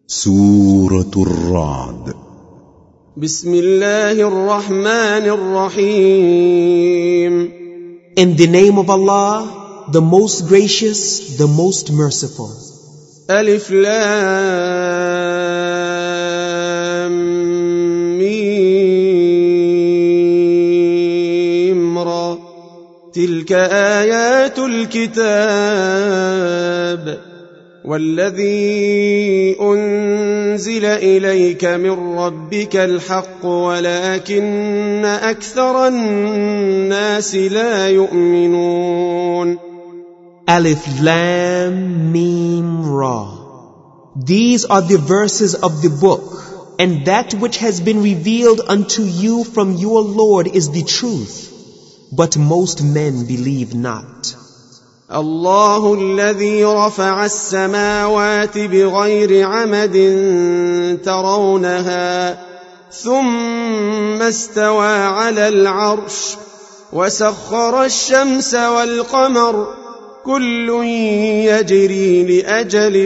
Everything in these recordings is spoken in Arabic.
سورة الرعد. بسم الله الرحمن الرحيم. In the name of Allah, the most gracious, the most merciful. ألف لام ميم را. تلك آيات الكتاب والذي أنزل إليك من ربك الحق ولكن أكثر الناس لا يؤمنون. Alif Lam Mim Ra. These are the verses of the book, and that which has been revealed unto you from your Lord is the truth, but most men believe not. الله الذي رفع السماوات بغير عمد ترونها ثم استوى على العرش وسخر الشمس والقمر كل يجري لأجل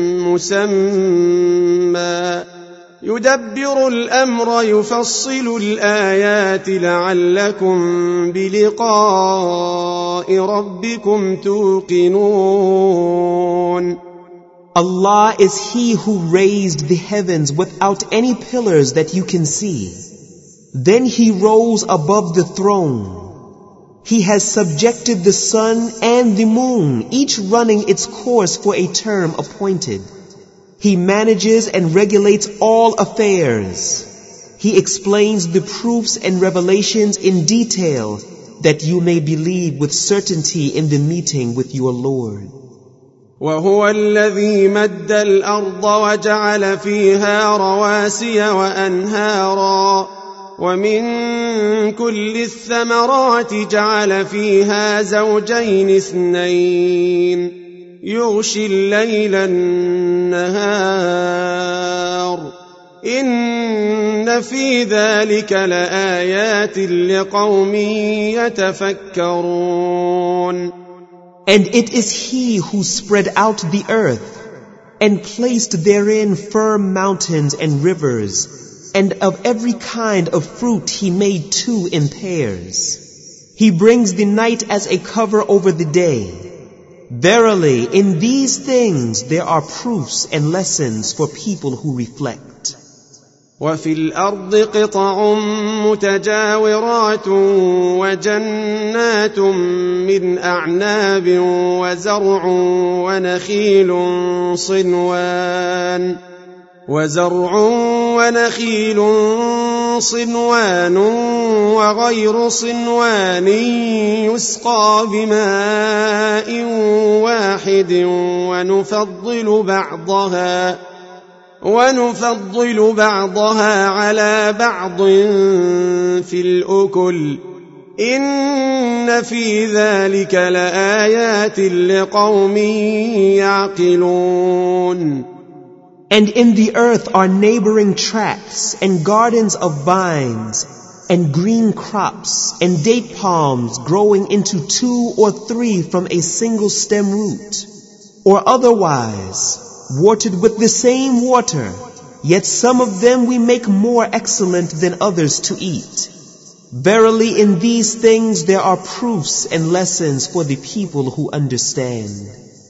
مسمى يدبر الأمر يفصل الآيات لعلكم بلقاء ربكم توقنون. Allah is He who raised the heavens without any pillars that you can see. Then He rose above the throne. He has subjected the sun and the moon, each running its course for a term appointed. He manages and regulates all affairs. He explains the proofs and revelations in detail that you may believe with certainty in the meeting with your Lord. وهو الذي مد الأرض وجعل فيها رواسي وأنهارا ومن كل الثمرات جعل فيها زوجين اثنين يغشي الليل النهار إن في ذلك لآيات لقوم يتفكرون. And it is He who spread out the earth and placed therein firm mountains and rivers, and of every kind of fruit He made two in pairs. He brings the night as a cover over the day. Verily, in these things there are proofs and lessons for people who reflect. وفي الأرض قطع متجاورات وجنات من أعناب وزرع ونخيل صنوان وغير صنوان يسقى بماء واحد ونفضل بعضها على بعض في الأكل إن في ذلك لآيات لقوم يعقلون. And in the earth are neighboring tracts and gardens of vines and green crops and date palms growing into 2 or 3 from a single stem root, or otherwise watered with the same water, yet some of them we make more excellent than others to eat. Verily, in these things there are proofs and lessons for the people who understand.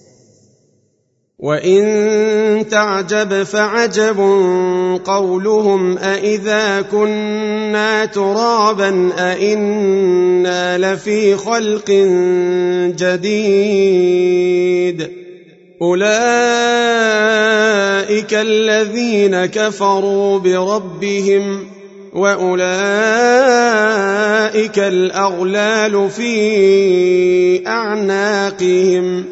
وَإِن تَعْجَبْ فَعَجَبٌ قَوْلُهُمْ أَإِذَا كُنَّا تُرَابًا أَإِنَّا لَفِي خَلْقٍ جَدِيدٍ أُولَئِكَ الَّذِينَ كَفَرُوا بِرَبِّهِمْ وَأُولَئِكَ الْأَغْلَالُ فِي أَعْنَاقِهِمْ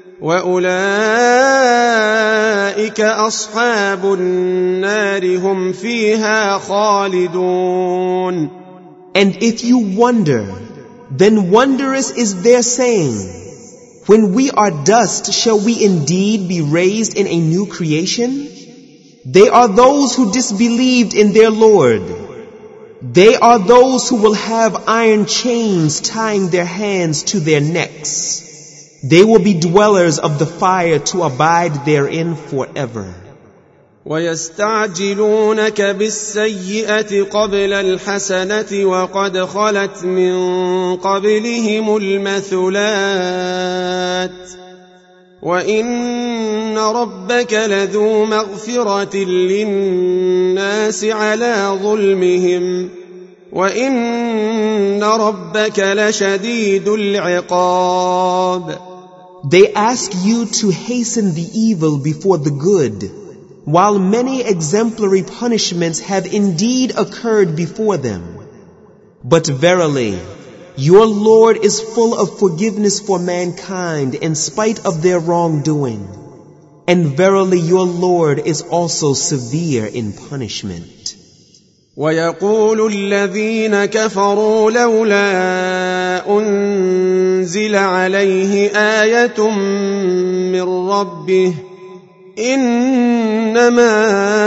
وَأُولَئِكَ أَصْحَابُ النَّارِ هُمْ فِيهَا خَالِدُونَ. And if you wonder, then wondrous is their saying, when we are dust, shall we indeed be raised in a new creation? They are those who disbelieved in their Lord. They are those who will have iron chains tying their hands to their necks. They will be dwellers of the fire to abide therein forever. ويستعجلونك بالسيئة قبل الحسنة وقد خلت من قبلهم المثلات وإن ربك لذو مغفرة للناس على ظلمهم وإن ربك لشديد العقاب. They ask you to hasten the evil before the good, while many exemplary punishments have indeed occurred before them. But verily, your Lord is full of forgiveness for mankind in spite of their wrongdoing. And verily your Lord is also severe in punishment. ويقول الذين كفروا لولا أنزل عليه آية من ربه إنما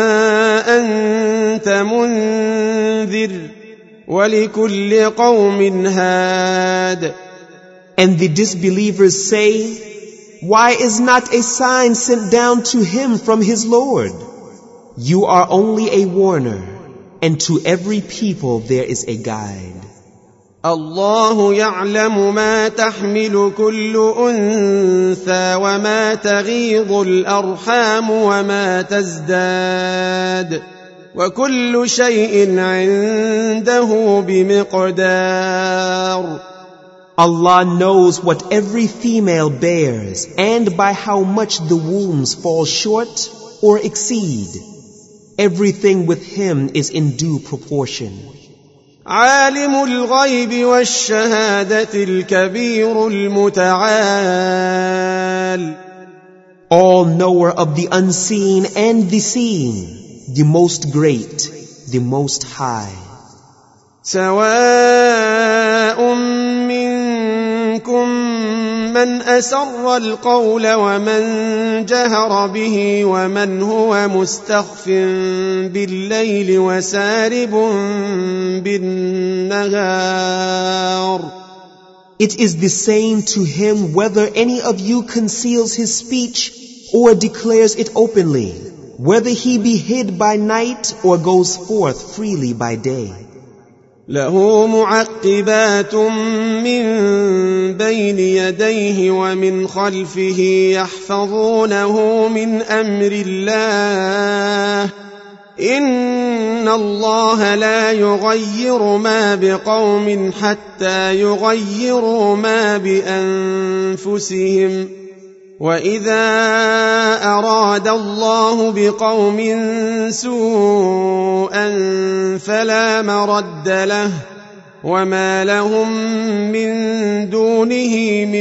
أنت منذر وَلِكُلِّ قَوْمٍ هَادٍ. And the disbelievers say, why is not a sign sent down to him from his Lord? You are only a warner, and to every people there is a guide. الله يعلم ما تحمل كل أنثى وما تغيض الأرحام وما تزداد وكل شيء عنده بمقدار. Allah knows what every female bears and by how much the wombs fall short or exceed. Everything with him is in due proportion. عالم الغيب والشهادة الكبير المتعال. All knower of the unseen and the seen, the most great, the most high. سواء منكم من أسر القول ومن جهر به ومن هو مستخف بالليل وسارب بالنهار. It is the same to him whether any of you conceals his speech or declares it openly, whether he be hid by night or goes forth freely by day. له معقبات من بين يديه ومن خلفه يحفظونه من أمر الله إن الله لا يغير ما بقوم حتى يغيروا ما بأنفسهم وإذا أراد الله بقوم سوءا فلا مرد له وما لهم من دونه من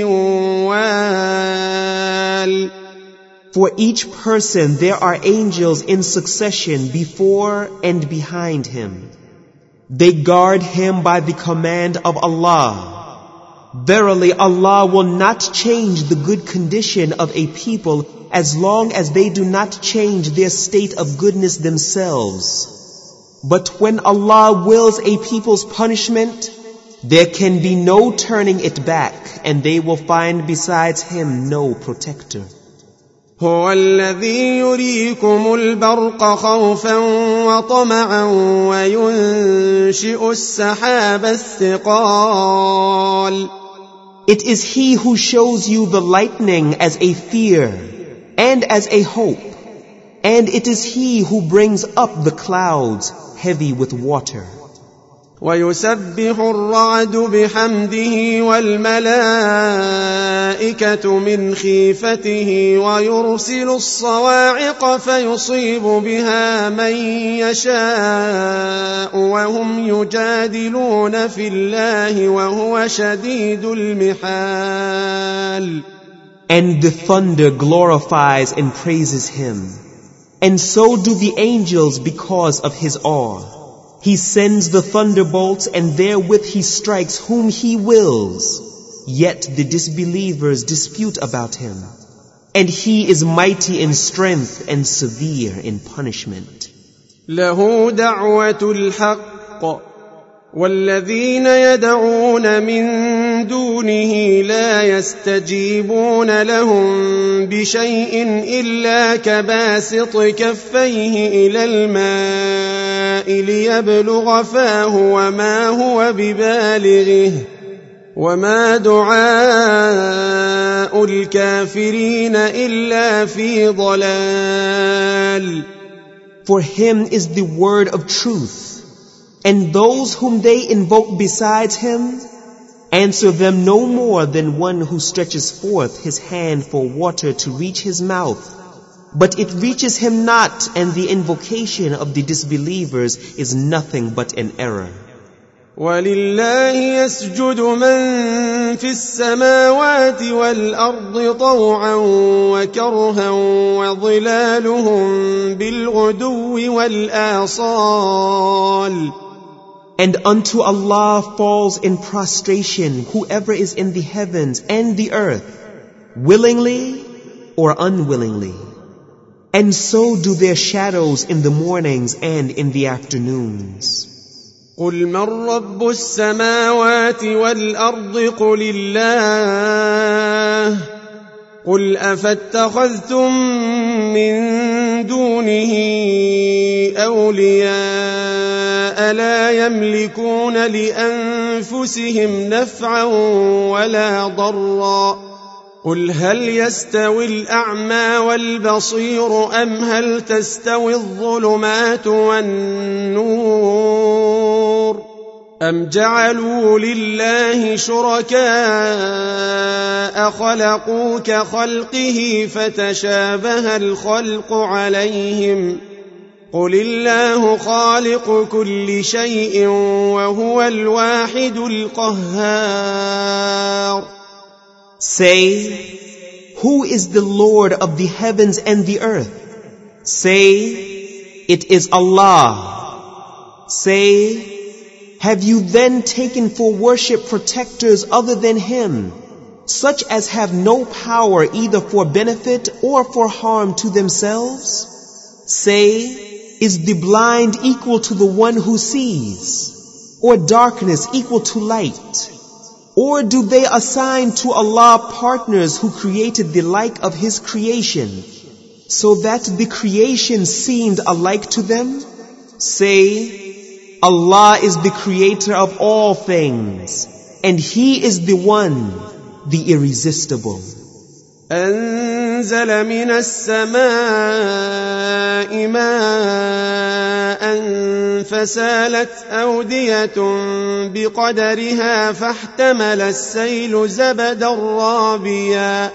وال. For each person there are angels in succession before and behind him. They guard him by the command of Allah. Verily Allah will not change the good condition of a people as long as they do not change their state of goodness themselves. But when Allah wills a people's punishment, there can be no turning it back, and they will find besides him no protector. هو الذي يريكم البرق خوفا وطمعا وينشئ السحاب الثقال. It is he who shows you the lightning as a fear and as a hope, and it is he who brings up the clouds heavy with water. ويسبح الرعد بحمده والملائكة من خيفته ويرسل الصواعق فيصيب بها من يشاء وهم يجادلون في الله وهو شديد المحال. And the thunder glorifies and praises him, and so do the angels because of his awe. He sends the thunderbolts and therewith he strikes whom he wills. Yet the disbelievers dispute about him. And he is mighty in strength and severe in punishment. له دعوة الحق والذين يدعون من دونه لا يستجيبون لهم بشيء إلا كباسط كفيه إلى الماء ليبلغ فاه وما هو ببالغه وما دعاء الكافرين إلا في ضلال. For him is the word of truth, and those whom they invoke besides him answer them no more than one who stretches forth his hand for water to reach his mouth, but it reaches him not, and the invocation of the disbelievers is nothing but an error. وَلِلَّهِ يَسْجُدُ مَن فِي السَّمَاوَاتِ وَالْأَرْضِ طَوْعًا وَكَرْهًا وَظِلَالُهُم بِالْغُدُوِّ وَالْآصَالِ. And unto Allah falls in prostration whoever is in the heavens and the earth, willingly or unwillingly. And so do their shadows in the mornings and in the afternoons. قُلْ مَنْ رَبُّ السَّمَاوَاتِ وَالْأَرْضِ قُلِ اللَّهُ قُلْ أَفَاتَّخَذْتُم مِّن دُونِهِ أَوْلِيَاءَ لَا يَمْلِكُونَ لِأَنفُسِهِمْ نَفْعًا وَلَا ضَرًّا قُلْ هَلْ يَسْتَوِي الْأَعْمَى وَالْبَصِيرُ أَمْ هَلْ تَسْتَوِي الظُّلُمَاتُ وَالنُّورُ أَمْ جَعَلُوا لِلَّهِ شُرَكَاءَ خَلَقُوا كَخَلْقِهِ فَتَشَابَهَ الْخَلْقُ عَلَيْهِمْ قُلِ اللَّهُ خَالِقُ كُلِّ شَيْءٍ وَهُوَ الْوَاحِدُ الْقَهَّارُ. Say, who is the Lord of the heavens and the earth? Say, it is Allah. Say, have you then taken for worship protectors other than Him, such as have no power either for benefit or for harm to themselves? Say, is the blind equal to the one who sees, or darkness equal to light? Or do they assign to Allah partners who created the like of His creation, so that the creation seemed alike to them? Say, Allah is the creator of all things, and He is the one, the irresistible. أنزل من السماء ماء فسالت أودية بقدرها فاحتمل السيل زبدا رابيا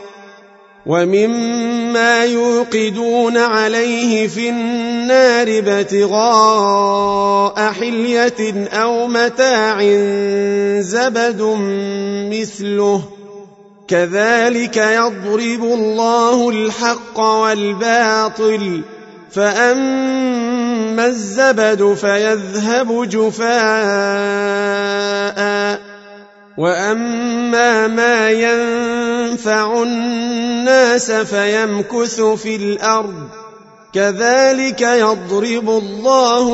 ومما يوقدون عليه في النار ابتغاء حلية أو متاع زبد مثله كذلك يضرب الله الحق والباطل فأما الزبد فيذهب جفاء وأما ما ينفع الناس فيمكث في الأرض كذلك يضرب الله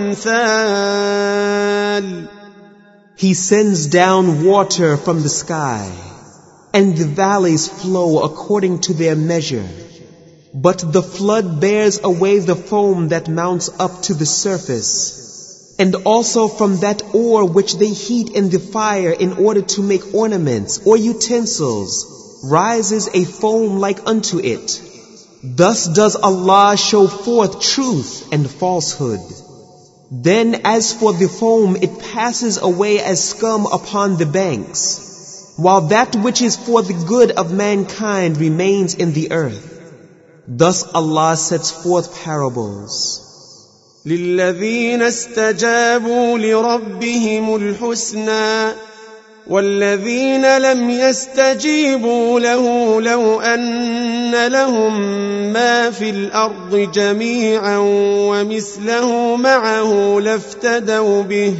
الأمثال. He sends down water from the sky, and the valleys flow according to their measure. But the flood bears away the foam that mounts up to the surface, and also from that ore which they heat in the fire in order to make ornaments or utensils, rises a foam like unto it. Thus does Allah show forth truth and falsehood. Then as for the foam, it passes away as scum upon the banks, while that which is for the good of mankind remains in the earth. Thus Allah sets forth parables. لِلَّذِينَ اسْتَجَابُوا لِرَبِّهِمُ الْحُسْنَى وَالَّذِينَ لَمْ يَسْتَجِيبُوا لَهُ لَوْ أَنَّ لَهُم مَّا فِي الْأَرْضِ جَمِيعًا وَمِثْلَهُ مَعَهُ لَافْتَدَوْا بِهِ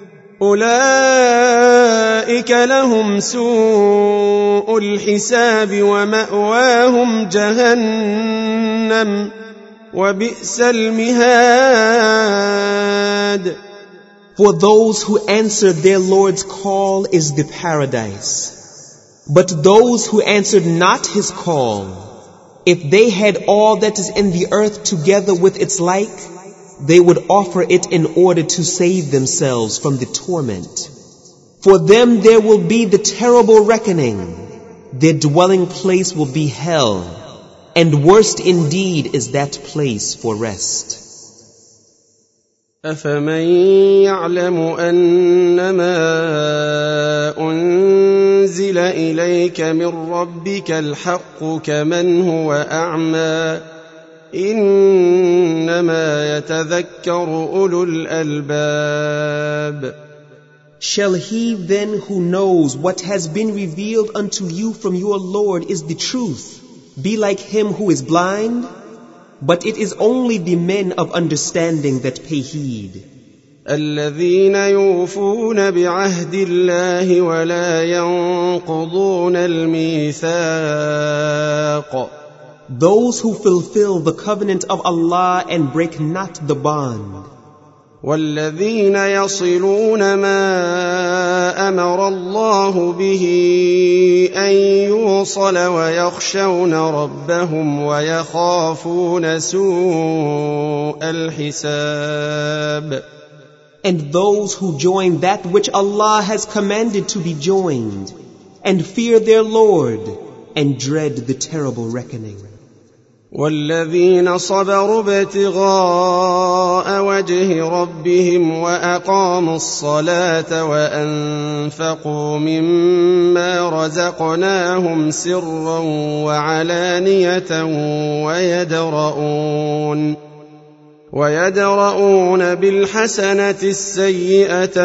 أولئك لهم سوء الحساب ومأواهم جهنم وبئس المهاد. For those who answer their Lord's call is the paradise. But those who answered not His call, if they had all that is in the earth together with its like, they would offer it in order to save themselves from the torment. For them there will be the terrible reckoning. Their dwelling place will be hell, and worst indeed is that place for rest. أفمن يعلم أنما أنزل إليك من ربك الحق كمن هو أعمى إنما يتذكر أولو الألباب. Shall he then who knows what has been revealed unto you from your Lord is the truth be like him who is blind? But it is only the men of understanding that pay heed. الذين يوفون بعهد الله ولا ينقضون الميثاق. Those who fulfill the covenant of Allah and break not the bond. والذين يصلون ما أمر الله به أن يوصل ويخشون ربهم ويخافون سوء الحساب. And those who join that which Allah has commanded to be joined, and fear their Lord, and dread the terrible reckoning. والذين صبروا ابتغاء وجه ربهم وأقاموا الصلاة وأنفقوا مما رزقناهم سرا وعلانية ويدرؤون بالحسنة السيئة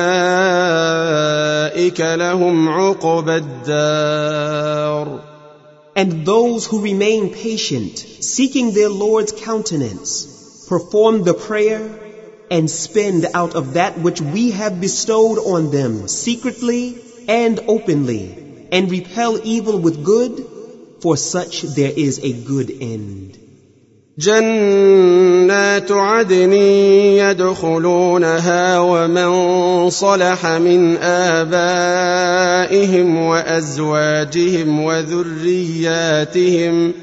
أولئك لهم عقبى الدار. And those who remain patient, seeking their Lord's countenance, perform the prayer, and spend out of that which we have bestowed on them secretly and openly, and repel evil with good, for such there is a good end. جنات عدن يدخلونها ومن صلح من آبائهم وأزواجهم وذرياتهم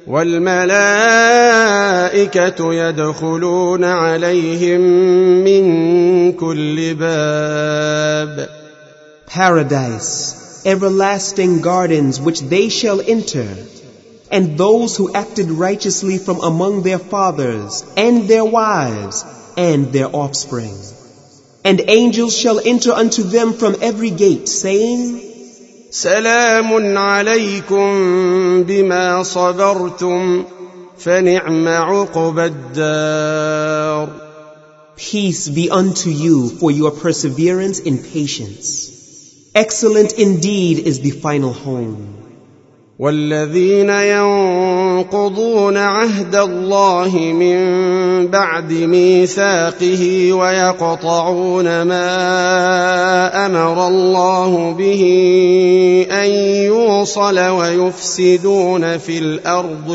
والملائكة يدخلون عليهم من كل باب. Paradise, everlasting gardens which they shall enter, and those who acted righteously from among their fathers, and their wives, and their offspring. And angels shall enter unto them from every gate, saying, سلام عليكم بما صبرتم فنعم عقبى الدار. Peace be unto you for your perseverance in patience. Excellent indeed is the final home. والذين ينقضون عهد الله من بعد ميثاقه ويقطعون ما أمر الله به أن يوصل ويفسدون في الأرض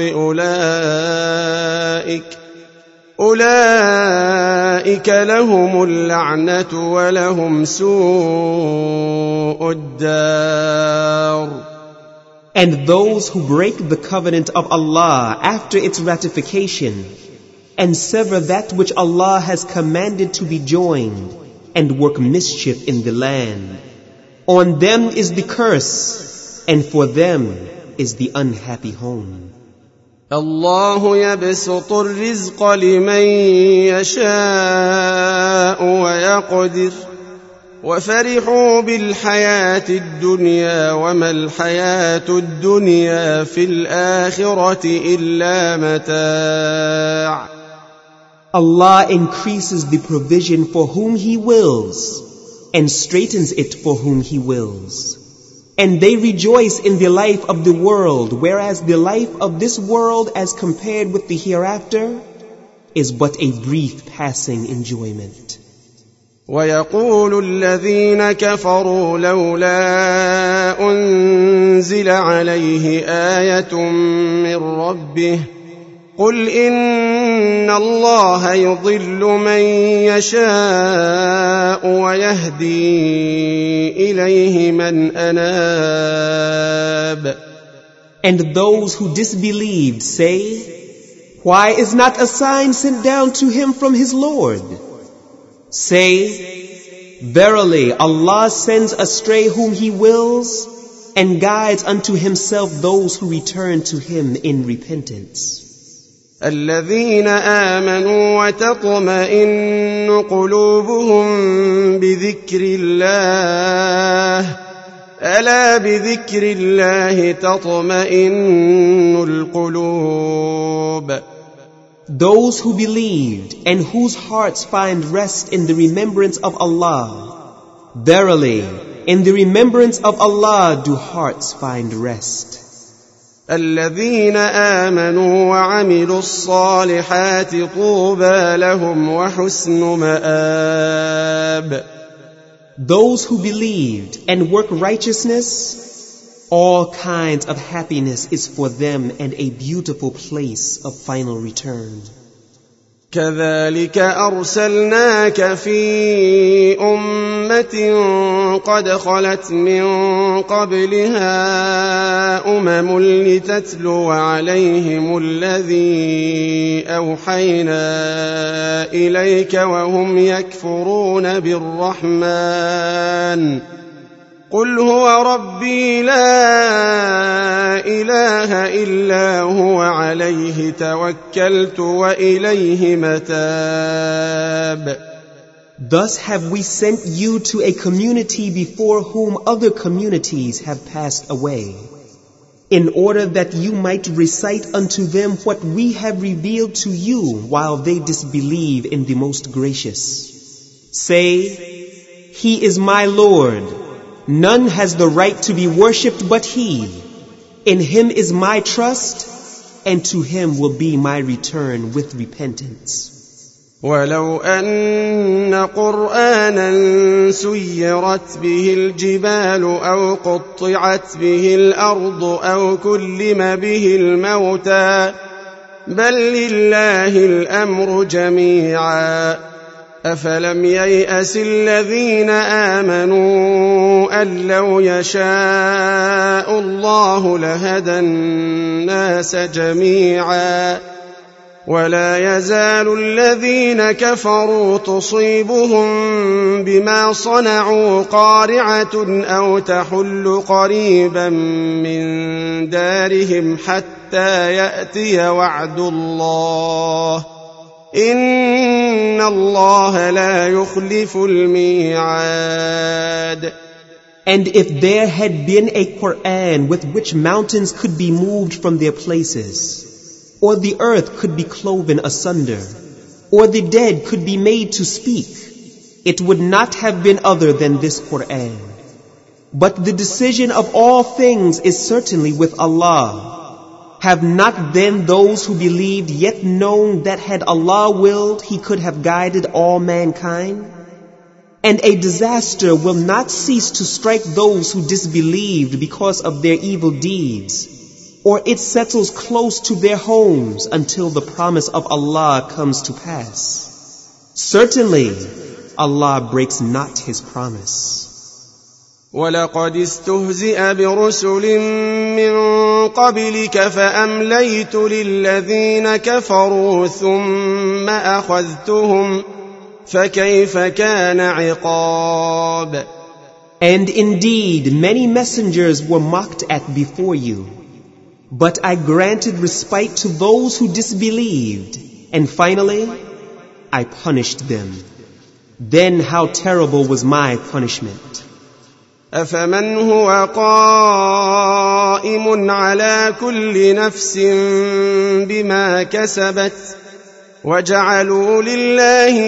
أولئك لهم اللعنة ولهم سوء الدار. And those who break the covenant of Allah after its ratification, and sever that which Allah has commanded to be joined, and work mischief in the land, on them is the curse, and for them is the unhappy home. الله يبسط الرزق لمن يشاء ويقدر وفرحوا بالحياة الدنيا وما الحياة الدنيا في الآخرة إلا متاع. Allah increases the provision for whom He wills and straightens it for whom He wills. And they rejoice in the life of the world, whereas the life of this world as compared with the hereafter is but a brief passing enjoyment. ويقول الذين كفروا لولا أنزل عليه آية من ربه قل إن الله يضل من يشاء ويهدي إليه من أناب. And those who disbelieved say, why is not a sign sent down to him from his Lord? Say, verily Allah sends astray whom He wills and guides unto Himself those who return to Him in repentance. الذين آمنوا وتطمئن قلوبهم بذكر الله ألا بذكر الله تطمئن القلوب. Those who believed and whose hearts find rest in the remembrance of Allah, verily, in the remembrance of Allah do hearts find rest. الذين آمنوا وعملوا الصالحات طوبى لهم وحسن مآب. Those who believed and work righteousness, all kinds of happiness is for them and a beautiful place of final return. كذلك أرسلناك في أمة قد خلت من قبلها لتتلو عليهم الذي أوحينا إليك وهم يكفرون بالرحمن قل هو ربي لا إله إلا هو عليه توكلت وإليه متاب. Thus have we sent you to a community before whom other communities have passed away, in order that you might recite unto them what we have revealed to you while they disbelieve in the Most Gracious. Say, He is my Lord. None has the right to be worshipped but He. In Him is my trust, and to Him will be my return with repentance. ولو أن قرآنا سيرت به الجبال أو قطعت به الأرض أو كلم به الموتى بل لله الأمر جميعا أفلم ييأس الذين آمنوا أن لو يشاء الله لهدى الناس جميعا ولا يزال الذين كفروا تصيبهم بما صنعوا قارعة أو تحل قريبا من دارهم حتى يأتي وعد الله إن الله لا يخلف الميعاد. And if there had been a Quran with which mountains could be moved from their places, or the earth could be cloven asunder, or the dead could be made to speak, it would not have been other than this Quran. But the decision of all things is certainly with Allah. Have not then those who believed yet known that had Allah willed, He could have guided all mankind? And a disaster will not cease to strike those who disbelieved because of their evil deeds, or it settles close to their homes until the promise of Allah comes to pass. Certainly, Allah breaks not His promise. وَلَقَدِ اسْتُهْزِئَ بِرُسُلٍ مِّن قَبْلِكَ فَأَمْلَيْتُ لِلَّذِينَ كَفَرُوا ثُمَّ أَخَذْتُهُمْ فَكَيْفَ كَانَ عِقَابِ. And indeed, many messengers were mocked at before you, but I granted respite to those who disbelieved, and finally, I punished them. Then how terrible was my punishment. أفمن هو قائم على كل نفس بما كسبت وجعلوا لله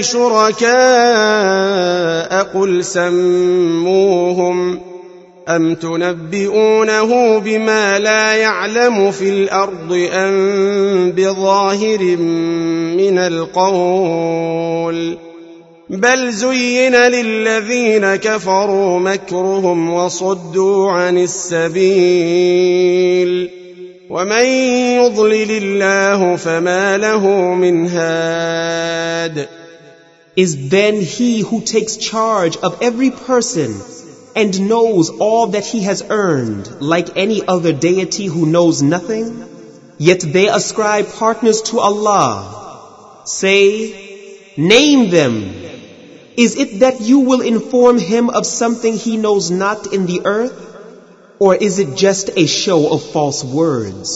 شركاء قل سموهم أم تنبئونه بما لا يعلم في الأرض أم بظاهر من القول بل زين للذين كفروا مكرهم وصدوا عن السبيل ومن يضلل الله فما له من هاد. Is then he who takes charge of every person and knows all that he has earned like any other deity who knows nothing? Yet they ascribe partners to Allah. Say, name them. Is it that you will inform him of something he knows not in the earth? Or is it just a show of false words?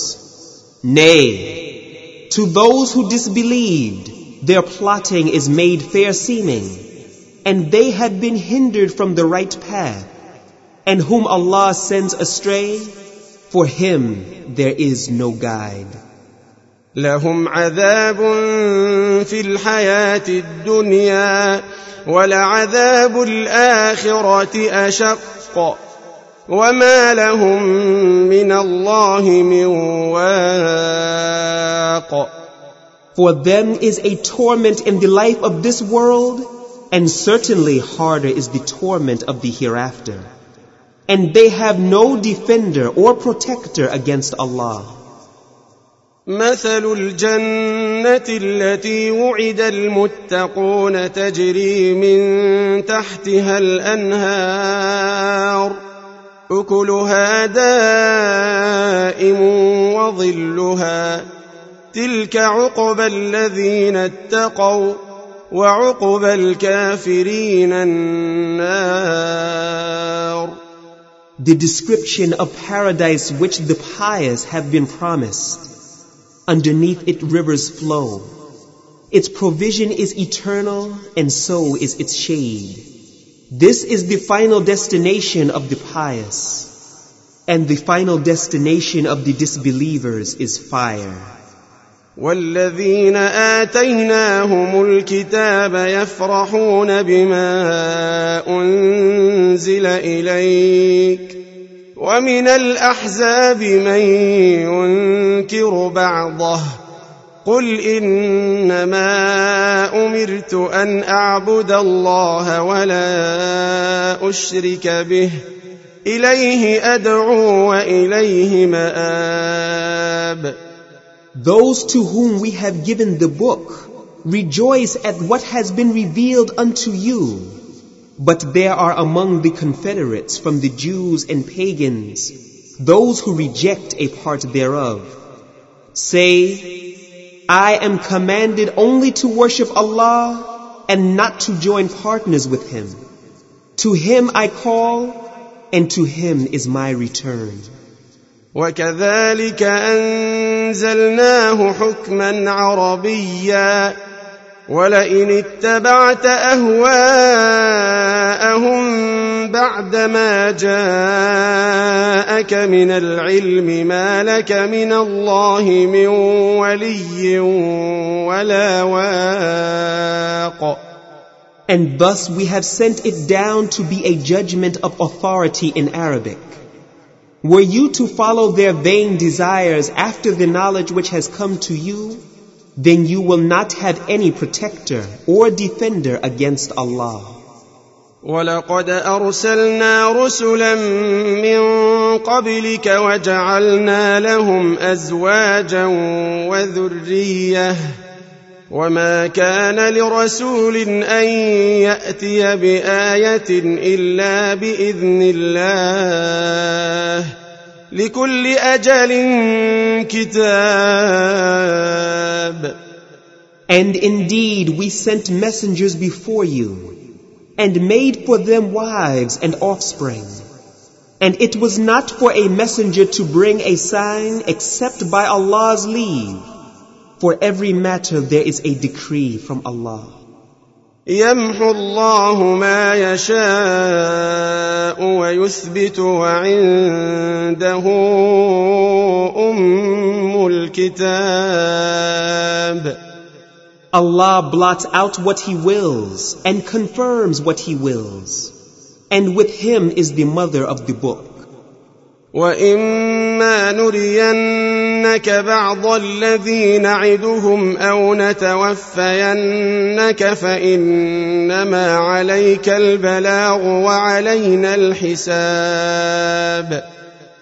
Nay, to those who disbelieved, their plotting is made fair seeming, and they had been hindered from the right path, and whom Allah sends astray, for him there is no guide. لهم عذاب في الحياة الدنيا ولعذاب الآخرة أشق وما لهم من الله من واق. For them is a torment in the life of this world, and certainly harder is the torment of the hereafter. And they have no defender or protector against Allah. مثل الجنة التي وعد المتقون تجري من تحتها الأنهار أكلها دائم وظلها تلك عقبى الذين اتقوا وعقبى الكافرين النار. The description of paradise which the pious have been promised. Underneath it rivers flow. Its provision is eternal, and so is its shade. This is the final destination of the pious, and the final destination of the disbelievers is fire. والذين آتيناهم الكتاب يفرحون بما أنزل إليك ومن الأحزاب من ينكر بعضه قل إنما أمرت أن أعبد الله ولا أشرك به إليه أدعو وإليه مآب. Those to whom we have given the book rejoice at what has been revealed unto you. But there are among the confederates from the Jews and pagans those who reject a part thereof. Say, I am commanded only to worship Allah and not to join partners with Him. To Him I call, and to Him is my return. وكذلك أنزلناه حكما عربيا ولئن اتبعت أهواءهم بعدما جاءك من العلم ما لك من الله من ولي ولا واق. And thus we have sent it down to be a judgment of authority in Arabic. Were you to follow their vain desires after the knowledge which has come to you, then you will not have any protector or defender against Allah. وَلَقَدْ أَرْسَلْنَا رُسُلًا مِّن قَبْلِكَ وَجَعَلْنَا لَهُمْ أَزْوَاجًا وَذُرِّيَّةً وَمَا كَانَ لِرَسُولٍ أَن يَأْتِيَ بِآيَةٍ إِلَّا بِإِذْنِ اللَّهِ لِكُلِّ أَجَلٍ كِتَابٌ. And indeed we sent messengers before you, and made for them wives and offspring. And it was not for a messenger to bring a sign except by Allah's leave. For every matter there is a decree from Allah. يَمْحُو اللَّهُ مَا يَشَاءُ وَيُثْبِتُ وَعِندَهُ أُمُّ الْكِتَابِ. Allah blots out what He wills and confirms what He wills. And with Him is the mother of the book. وَإِمَّا نُرِيَنَّكَ بَعْضَ الَّذِي نَعِدُهُمْ أَوْ نَتَوَفَّيَنَّكَ فَإِنَّمَا عَلَيْكَ الْبَلَاغُ وَعَلَيْنَا الْحِسَابُ.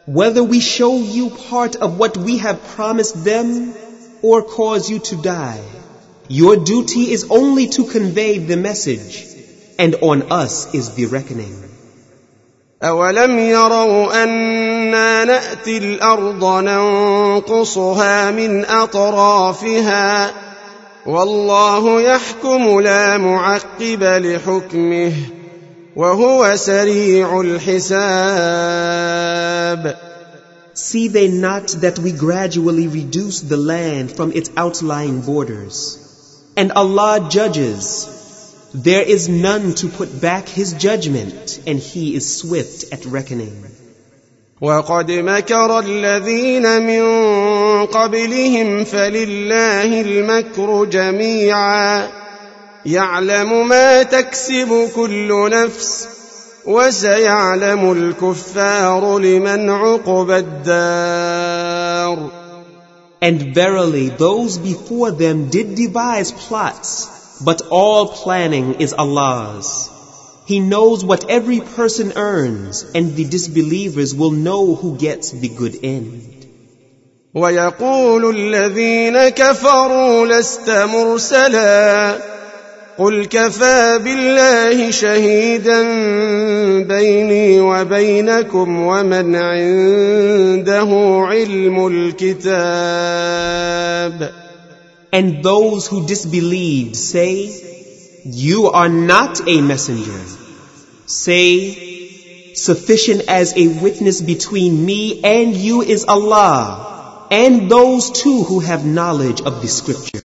whether we show you part of what we have promised them or cause you to die, your duty is only to convey the message, and on us is the reckoning. أَوَلَمْ يَرَوْا أَنَّا نَأْتِي الْأَرْضَ نَنقُصُهَا مِنْ أَطْرَافِهَا وَاللَّهُ يَحْكُمُ لَا مُعَقِّبَ لِحُكْمِهِ وَهُوَ سَرِيعُ الْحِسَابِ. See they not that we gradually reduce the land from its outlying borders, and Allah judges. There is none to put back His judgment, and He is swift at reckoning. وَقَدْ مَكَرَ الَّذِينَ مِنْ قَبْلِهِمْ فَلِلَّهِ الْمَكْرُ جَمِيعًا يَعْلَمُ مَا تَكْسِبُ كُلُّ نَفْسٍ وَسَيَعْلَمُ الْكُفَّارُ لِمَنْ عُقْبَى الدَّارِ. And verily those before them did devise plots, but all planning is Allah's. He knows what every person earns, and the disbelievers will know who gets the good end. وَيَقُولُ الَّذِينَ كَفَرُوا لَسْتَ مُرْسَلًا قُلْ كَفَى بِاللَّهِ شَهِيدًا بَيْنِي وَبَيْنَكُمْ وَمَنْ عِندَهُ عِلْمُ الْكِتَابِ. And those who disbelieved say, you are not a messenger. Say, sufficient as a witness between me and you is Allah, and those too who have knowledge of the scripture.